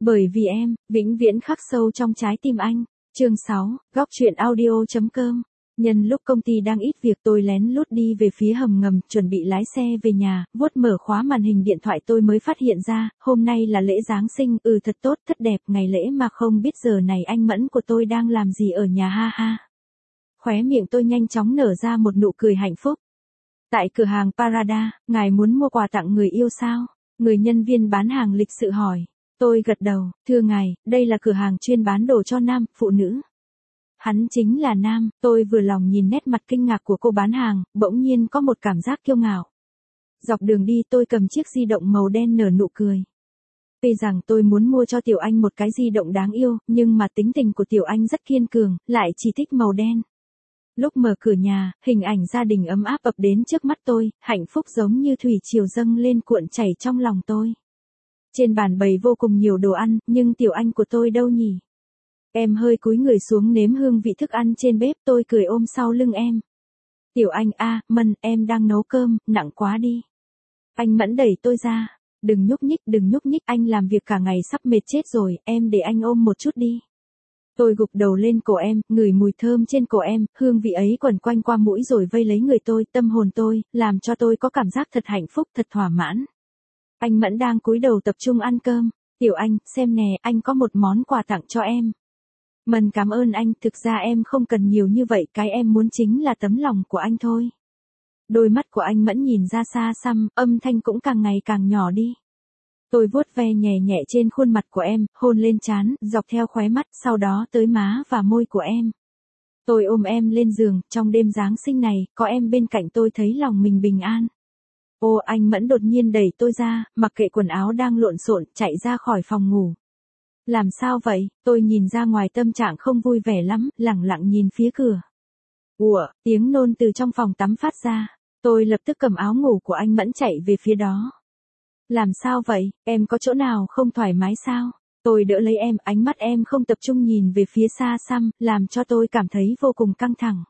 Bởi vì em, vĩnh viễn khắc sâu trong trái tim anh. Chương 6, góc truyện audio.com. Nhân lúc công ty đang ít việc tôi lén lút đi về phía hầm ngầm, chuẩn bị lái xe về nhà, vuốt mở khóa màn hình điện thoại tôi mới phát hiện ra, hôm nay là lễ Giáng sinh, thật tốt, thật đẹp, ngày lễ mà không biết giờ này anh Mẫn của tôi đang làm gì ở nhà ha ha. Khóe miệng tôi nhanh chóng nở ra một nụ cười hạnh phúc. Tại cửa hàng Parada, ngài muốn mua quà tặng người yêu sao? Người nhân viên bán hàng lịch sự hỏi. Tôi gật đầu, thưa ngài, đây là cửa hàng chuyên bán đồ cho nam, phụ nữ. Hắn chính là nam, tôi vừa lòng nhìn nét mặt kinh ngạc của cô bán hàng, bỗng nhiên có một cảm giác kiêu ngạo. Dọc đường đi tôi cầm chiếc di động màu đen nở nụ cười. Vì rằng tôi muốn mua cho Tiểu Anh một cái di động đáng yêu, nhưng mà tính tình của Tiểu Anh rất kiên cường, lại chỉ thích màu đen. Lúc mở cửa nhà, hình ảnh gia đình ấm áp ập đến trước mắt tôi, hạnh phúc giống như thủy triều dâng lên cuộn chảy trong lòng tôi. Trên bàn bày vô cùng nhiều đồ ăn, nhưng Tiểu Anh của tôi đâu nhỉ? Em hơi cúi người xuống nếm hương vị thức ăn trên bếp, tôi cười ôm sau lưng em. Tiểu Anh Mân, em đang nấu cơm, nặng quá đi. Anh Mẫn đẩy tôi ra. Đừng nhúc nhích, anh làm việc cả ngày sắp mệt chết rồi, em để anh ôm một chút đi. Tôi gục đầu lên cổ em, ngửi mùi thơm trên cổ em, hương vị ấy quẩn quanh qua mũi rồi vây lấy người tôi, tâm hồn tôi, làm cho tôi có cảm giác thật hạnh phúc, thật thỏa mãn. Anh Mẫn đang cúi đầu tập trung ăn cơm. Tiểu Anh, xem nè, anh có một món quà tặng cho em. Mân cảm ơn anh, thực ra em không cần nhiều như vậy, cái em muốn chính là tấm lòng của anh thôi. Đôi mắt của anh Mẫn nhìn ra xa xăm, âm thanh cũng càng ngày càng nhỏ đi. Tôi vuốt ve nhẹ nhẹ trên khuôn mặt của em, hôn lên trán, dọc theo khóe mắt, sau đó tới má và môi của em. Tôi ôm em lên giường, trong đêm Giáng sinh này, có em bên cạnh tôi thấy lòng mình bình an. Ô, anh Mẫn đột nhiên đẩy tôi ra, mặc kệ quần áo đang lộn xộn, chạy ra khỏi phòng ngủ. Làm sao vậy? Tôi nhìn ra ngoài, tâm trạng không vui vẻ lắm, lẳng lặng nhìn phía cửa. Ủa, tiếng nôn từ trong phòng tắm phát ra. Tôi lập tức cầm áo ngủ của anh Mẫn chạy về phía đó. Làm sao vậy, em có chỗ nào không thoải mái sao? Tôi đỡ lấy em, ánh mắt em không tập trung nhìn về phía xa xăm, làm cho tôi cảm thấy vô cùng căng thẳng.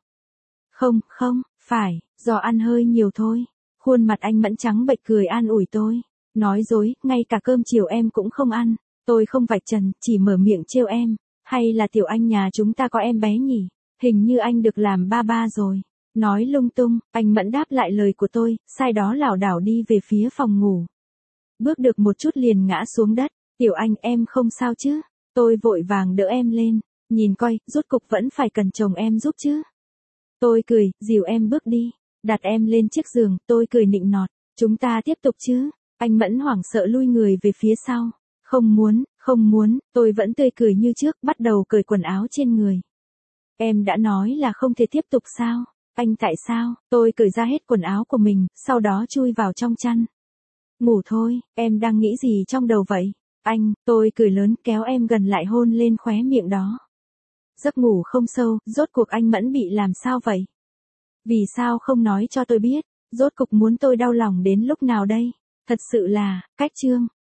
Không, phải, do ăn hơi nhiều thôi. Khuôn mặt anh Mẫn trắng bệch cười an ủi tôi. Nói dối, ngay cả cơm chiều em cũng không ăn. Tôi không vạch trần, chỉ mở miệng trêu em. Hay là Tiểu Anh nhà chúng ta có em bé nhỉ? Hình như anh được làm ba rồi. Nói lung tung, anh Mẫn đáp lại lời của tôi, sai đó lảo đảo đi về phía phòng ngủ. Bước được một chút liền ngã xuống đất. Tiểu Anh, em không sao chứ? Tôi vội vàng đỡ em lên. Nhìn coi, rốt cục vẫn phải cần chồng em giúp chứ. Tôi cười, dìu em bước đi. Đặt em lên chiếc giường, tôi cười nịnh nọt. Chúng ta tiếp tục chứ? Anh Mẫn hoảng sợ lui người về phía sau. Không muốn, tôi vẫn tươi cười như trước, bắt đầu cởi quần áo trên người. Em đã nói là không thể tiếp tục sao? Anh tại sao? Tôi cởi ra hết quần áo của mình, sau đó chui vào trong chăn. Ngủ thôi, em đang nghĩ gì trong đầu vậy? Tôi cười lớn kéo em gần lại hôn lên khóe miệng đó. Giấc ngủ không sâu, rốt cuộc anh Mẫn bị làm sao vậy? Vì sao không nói cho tôi biết? Rốt cục muốn tôi đau lòng đến lúc nào đây? Thật sự là, cách chương.